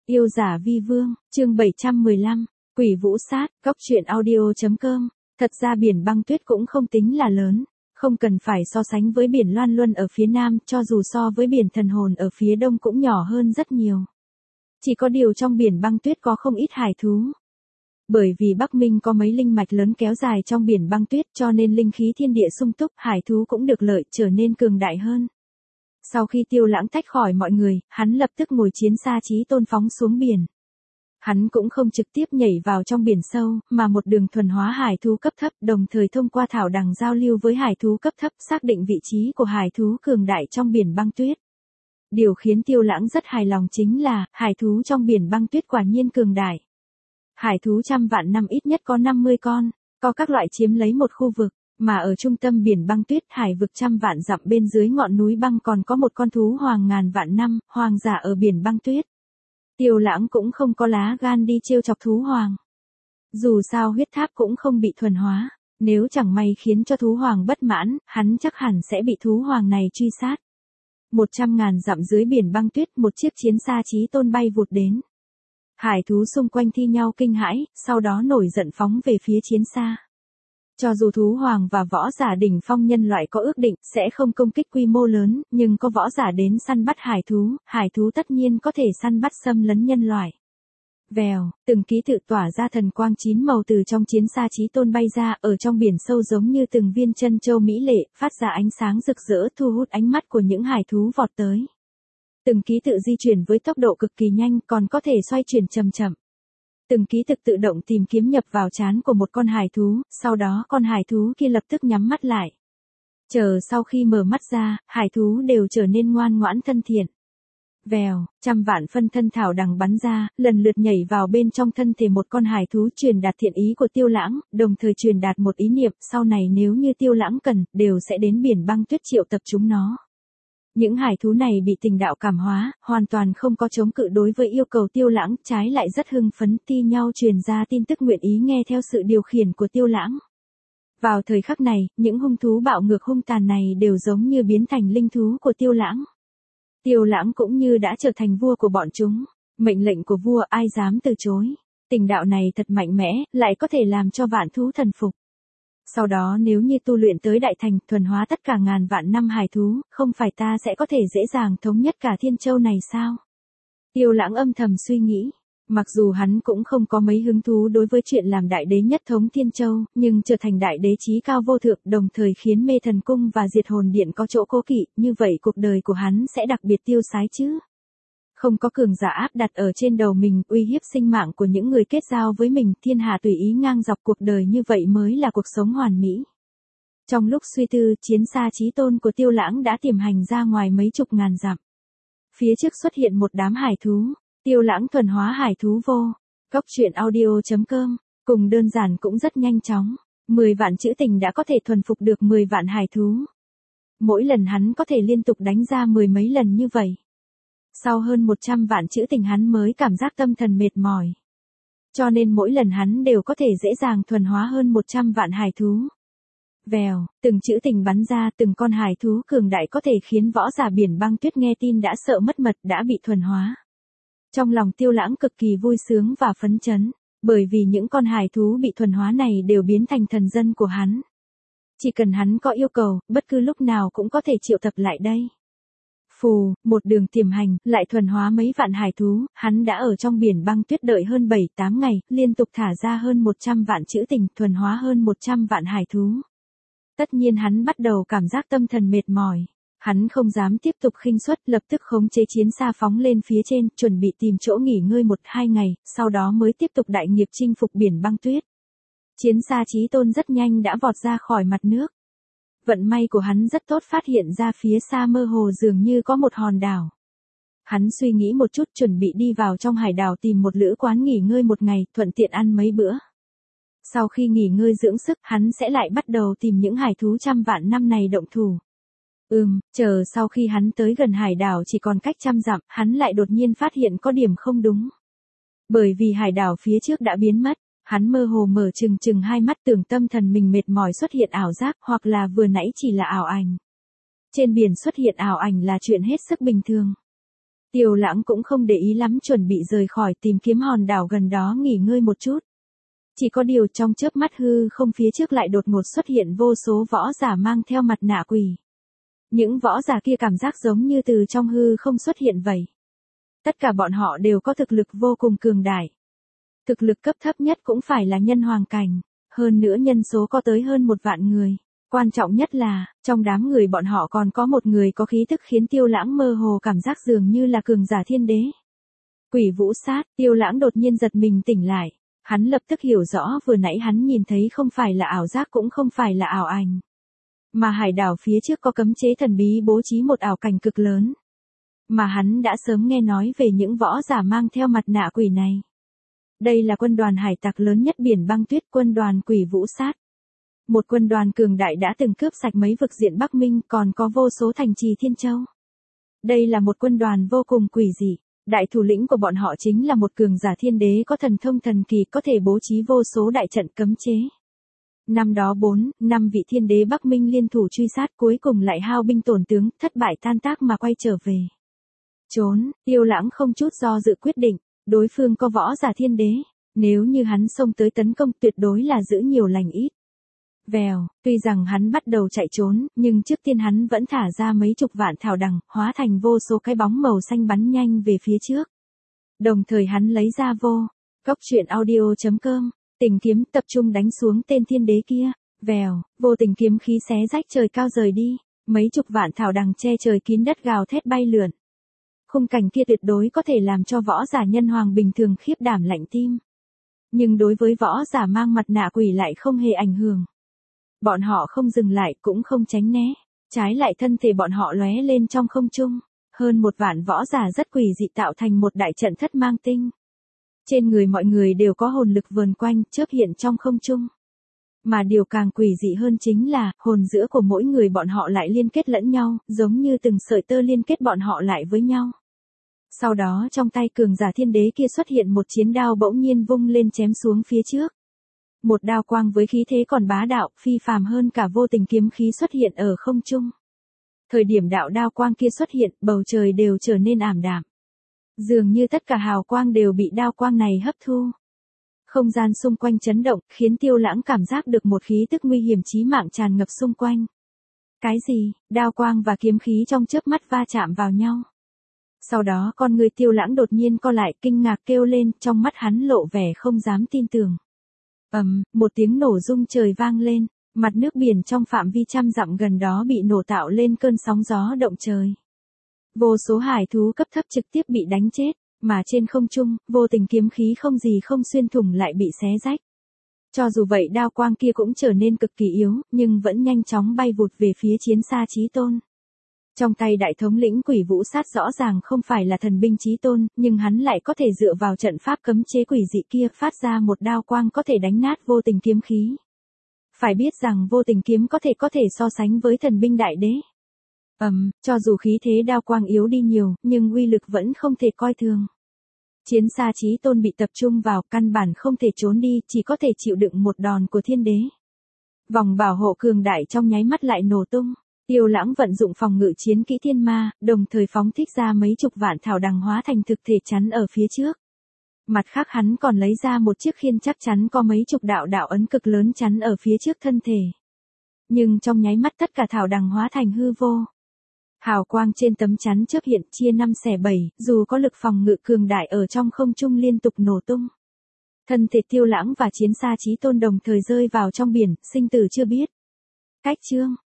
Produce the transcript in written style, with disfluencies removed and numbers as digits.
Yêu giả vi vương, chương 715, Quỷ Vũ Sát, Góc truyện audio.com. Thật ra biển băng tuyết cũng không tính là lớn, không cần phải so sánh với biển Loan Luân ở phía nam, cho dù so với biển Thần Hồn ở phía đông cũng nhỏ hơn rất nhiều. Chỉ có điều trong biển băng tuyết có không ít hải thú. Bởi vì Bắc Minh có mấy linh mạch lớn kéo dài trong biển băng tuyết cho nên linh khí thiên địa sung túc, hải thú cũng được lợi, trở nên cường đại hơn. Sau khi Tiêu Lãng tách khỏi mọi người, hắn lập tức ngồi chiến xa Chí Tôn phóng xuống biển. Hắn cũng không trực tiếp nhảy vào trong biển sâu, mà một đường thuần hóa hải thú cấp thấp, đồng thời thông qua thảo đằng giao lưu với hải thú cấp thấp, xác định vị trí của hải thú cường đại trong biển băng tuyết. Điều khiến Tiêu Lãng rất hài lòng chính là, hải thú trong biển băng tuyết quả nhiên cường đại. Hải thú trăm vạn năm ít nhất có 50 con, có các loại chiếm lấy một khu vực. Mà ở trung tâm biển băng tuyết, hải vực trăm vạn dặm bên dưới ngọn núi băng còn có một con thú hoàng ngàn vạn năm, hoàng giả ở biển băng tuyết. Tiêu Lãng cũng không có lá gan đi trêu chọc thú hoàng. Dù sao huyết tháp cũng không bị thuần hóa, nếu chẳng may khiến cho thú hoàng bất mãn, hắn chắc hẳn sẽ bị thú hoàng này truy sát. 100.000 dặm dưới biển băng tuyết, một chiếc chiến xa Chí Tôn bay vụt đến. Hải thú xung quanh thi nhau kinh hãi, sau đó nổi giận phóng về phía chiến xa. Cho dù thú hoàng và võ giả đỉnh phong nhân loại có ước định sẽ không công kích quy mô lớn, nhưng có võ giả đến săn bắt hải thú tất nhiên có thể săn bắt xâm lấn nhân loại. Vèo, từng ký tự tỏa ra thần quang 9 màu từ trong chiến xa Chí Tôn bay ra, ở trong biển sâu giống như từng viên chân châu mỹ lệ, phát ra ánh sáng rực rỡ thu hút ánh mắt của những hải thú vọt tới. Từng ký tự di chuyển với tốc độ cực kỳ nhanh, còn có thể xoay chuyển chậm chậm. Từng ký tự động tìm kiếm nhập vào trán của một con hải thú, sau đó con hải thú kia lập tức nhắm mắt lại. Chờ sau khi mở mắt ra, hải thú đều trở nên ngoan ngoãn thân thiện. Vèo, trăm vạn phân thân thảo đằng bắn ra, lần lượt nhảy vào bên trong thân thể một con hải thú, truyền đạt thiện ý của Tiêu Lãng, đồng thời truyền đạt một ý niệm, sau này nếu như Tiêu Lãng cần, đều sẽ đến biển băng tuyết triệu tập chúng nó. Những hải thú này bị tình đạo cảm hóa, hoàn toàn không có chống cự đối với yêu cầu Tiêu Lãng, trái lại rất hưng phấn, thi nhau truyền ra tin tức nguyện ý nghe theo sự điều khiển của Tiêu Lãng. Vào thời khắc này, những hung thú bạo ngược hung tàn này đều giống như biến thành linh thú của Tiêu Lãng. Tiêu Lãng cũng như đã trở thành vua của bọn chúng, mệnh lệnh của vua ai dám từ chối. Tình đạo này thật mạnh mẽ, lại có thể làm cho vạn thú thần phục. Sau đó nếu như tu luyện tới đại thành, thuần hóa tất cả ngàn vạn năm hải thú, không phải ta sẽ có thể dễ dàng thống nhất cả Thiên Châu này sao? Tiêu Lãng âm thầm suy nghĩ. Mặc dù hắn cũng không có mấy hứng thú đối với chuyện làm đại đế nhất thống Thiên Châu, nhưng trở thành đại đế chí cao vô thượng, đồng thời khiến Mê Thần Cung và Diệt Hồn Điện có chỗ cố kỵ, như vậy cuộc đời của hắn sẽ đặc biệt tiêu sái chứ. Không có cường giả áp đặt ở trên đầu mình, uy hiếp sinh mạng của những người kết giao với mình, thiên hạ tùy ý ngang dọc, cuộc đời như vậy mới là cuộc sống hoàn mỹ. Trong lúc suy tư, chiến xa Chí Tôn của Tiêu Lãng đã tiềm hành ra ngoài mấy chục ngàn dặm. Phía trước xuất hiện một đám hải thú, Tiêu Lãng thuần hóa hải thú vô. Góc truyện audio.com, cùng đơn giản cũng rất nhanh chóng. 10 vạn chữ tình đã có thể thuần phục được 10 vạn hải thú. Mỗi lần hắn có thể liên tục đánh ra 10 mấy lần như vậy. Sau hơn 100 vạn chữ tình hắn mới cảm giác tâm thần mệt mỏi. Cho nên mỗi lần hắn đều có thể dễ dàng thuần hóa hơn 100 vạn hải thú. Vèo, từng chữ tình bắn ra, từng con hải thú cường đại có thể khiến võ giả biển băng tuyết nghe tin đã sợ mất mật, đã bị thuần hóa. Trong lòng Tiêu Lãng cực kỳ vui sướng và phấn chấn, bởi vì những con hải thú bị thuần hóa này đều biến thành thần dân của hắn. Chỉ cần hắn có yêu cầu, bất cứ lúc nào cũng có thể triệu tập lại đây. Phù, một đường tiềm hành, lại thuần hóa mấy vạn hải thú, hắn đã ở trong biển băng tuyết đợi hơn 7-8 ngày, liên tục thả ra hơn 100 vạn chữ tình, thuần hóa hơn 100 vạn hải thú. Tất nhiên hắn bắt đầu cảm giác tâm thần mệt mỏi. Hắn không dám tiếp tục khinh suất, lập tức khống chế chiến xa phóng lên phía trên, chuẩn bị tìm chỗ nghỉ ngơi 1-2 ngày, sau đó mới tiếp tục đại nghiệp chinh phục biển băng tuyết. Chiến xa Chí Tôn rất nhanh đã vọt ra khỏi mặt nước. Vận may của hắn rất tốt, phát hiện ra phía xa mơ hồ dường như có một hòn đảo. Hắn suy nghĩ một chút, chuẩn bị đi vào trong hải đảo tìm một lữ quán nghỉ ngơi một ngày, thuận tiện ăn mấy bữa. Sau khi nghỉ ngơi dưỡng sức, hắn sẽ lại bắt đầu tìm những hải thú trăm vạn năm này động thủ. Chờ sau khi hắn tới gần hải đảo chỉ còn cách 100 dặm, hắn lại đột nhiên phát hiện có điểm không đúng. Bởi vì hải đảo phía trước đã biến mất, hắn mơ hồ mở chừng hai mắt, tưởng tâm thần mình mệt mỏi xuất hiện ảo giác, hoặc là vừa nãy chỉ là ảo ảnh. Trên biển xuất hiện ảo ảnh là chuyện hết sức bình thường. Tiêu Lãng cũng không để ý lắm, chuẩn bị rời khỏi tìm kiếm hòn đảo gần đó nghỉ ngơi một chút. Chỉ có điều trong chớp mắt hư không phía trước lại đột ngột xuất hiện vô số võ giả mang theo mặt nạ quỷ. Những võ giả kia cảm giác giống như từ trong hư không xuất hiện vậy. Tất cả bọn họ đều có thực lực vô cùng cường đại. Thực lực cấp thấp nhất cũng phải là nhân hoàng cảnh, hơn nữa nhân số có tới hơn 1 vạn người. Quan trọng nhất là, trong đám người bọn họ còn có một người có khí tức khiến Tiêu Lãng mơ hồ cảm giác dường như là cường giả thiên đế. Quỷ vũ sát, Tiêu Lãng đột nhiên giật mình tỉnh lại. Hắn lập tức hiểu rõ vừa nãy hắn nhìn thấy không phải là ảo giác cũng không phải là ảo ảnh. Mà hải đảo phía trước có cấm chế thần bí bố trí một ảo cảnh cực lớn. Mà hắn đã sớm nghe nói về những võ giả mang theo mặt nạ quỷ này. Đây là quân đoàn hải tặc lớn nhất biển băng tuyết, quân đoàn quỷ vũ sát. Một quân đoàn cường đại đã từng cướp sạch mấy vực diện Bắc Minh, còn có vô số thành trì Thiên Châu. Đây là một quân đoàn vô cùng quỷ dị. Đại thủ lĩnh của bọn họ chính là một cường giả thiên đế có thần thông thần kỳ, có thể bố trí vô số đại trận cấm chế. Năm đó 4-5 vị thiên đế Bắc Minh liên thủ truy sát, cuối cùng lại hao binh tổn tướng, thất bại tan tác mà quay trở về. Trốn, Tiêu Lãng không chút do dự quyết định, đối phương có võ giả thiên đế, nếu như hắn xông tới tấn công tuyệt đối là giữ nhiều lành ít. Vèo, tuy rằng hắn bắt đầu chạy trốn, nhưng trước tiên hắn vẫn thả ra mấy chục vạn thảo đằng, hóa thành vô số cái bóng màu xanh bắn nhanh về phía trước. Đồng thời hắn lấy ra vô cốc truyện audio.com, tình kiếm tập trung đánh xuống tên thiên đế kia. Vèo, vô tình kiếm khí xé rách trời cao rời đi, mấy chục vạn thảo đằng che trời kín đất gào thét bay lượn. Khung cảnh kia tuyệt đối có thể làm cho võ giả nhân hoàng bình thường khiếp đảm lạnh tim. Nhưng đối với võ giả mang mặt nạ quỷ lại không hề ảnh hưởng. Bọn họ không dừng lại cũng không tránh né, trái lại thân thể bọn họ lóe lên trong không trung, hơn 1 vạn võ giả rất quỷ dị tạo thành một đại trận thất mang tinh. Trên người mọi người đều có hồn lực vờn quanh, chớp hiện trong không trung. Mà điều càng quỷ dị hơn chính là, hồn giữa của mỗi người bọn họ lại liên kết lẫn nhau, giống như từng sợi tơ liên kết bọn họ lại với nhau. Sau đó trong tay cường giả thiên đế kia xuất hiện một chiến đao bỗng nhiên vung lên chém xuống phía trước. Một đao quang với khí thế còn bá đạo, phi phàm hơn cả vô tình kiếm khí xuất hiện ở không trung. Thời điểm đạo đao quang kia xuất hiện, bầu trời đều trở nên ảm đạm. Dường như tất cả hào quang đều bị đao quang này hấp thu. Không gian xung quanh chấn động, khiến Tiêu Lãng cảm giác được một khí tức nguy hiểm chí mạng tràn ngập xung quanh. Cái gì? Đao quang và kiếm khí trong chớp mắt va chạm vào nhau. Sau đó con người Tiêu Lãng đột nhiên co lại, kinh ngạc kêu lên, trong mắt hắn lộ vẻ không dám tin tưởng. Một tiếng nổ rung trời vang lên, mặt nước biển trong phạm vi trăm dặm gần đó bị nổ tạo lên cơn sóng gió động trời. Vô số hải thú cấp thấp trực tiếp bị đánh chết, mà trên không trung, vô tình kiếm khí không gì không xuyên thủng lại bị xé rách. Cho dù vậy đao quang kia cũng trở nên cực kỳ yếu, nhưng vẫn nhanh chóng bay vụt về phía chiến xa chí tôn. Trong tay đại thống lĩnh quỷ vũ sát rõ ràng không phải là thần binh chí tôn, nhưng hắn lại có thể dựa vào trận pháp cấm chế quỷ dị kia phát ra một đao quang có thể đánh nát vô tình kiếm khí. Phải biết rằng vô tình kiếm có thể so sánh với thần binh đại đế. Cho dù khí thế đao quang yếu đi nhiều, nhưng uy lực vẫn không thể coi thường. Chiến xa chí tôn bị tập trung vào, căn bản không thể trốn đi, chỉ có thể chịu đựng một đòn của thiên đế. Vòng bảo hộ cường đại trong nháy mắt lại nổ tung. Tiêu Lãng vận dụng phòng ngự chiến kỹ thiên ma, đồng thời phóng thích ra mấy chục vạn thảo đằng hóa thành thực thể chắn ở phía trước. Mặt khác hắn còn lấy ra một chiếc khiên chắc chắn có mấy chục đạo ấn cực lớn chắn ở phía trước thân thể. Nhưng trong nháy mắt tất cả thảo đằng hóa thành hư vô. Hào quang trên tấm chắn chớp hiện chia 5 xẻ 7, dù có lực phòng ngự cường đại ở trong không trung liên tục nổ tung. Thân thể Tiêu Lãng và chiến xa chí tôn đồng thời rơi vào trong biển, sinh tử chưa biết. Cách chương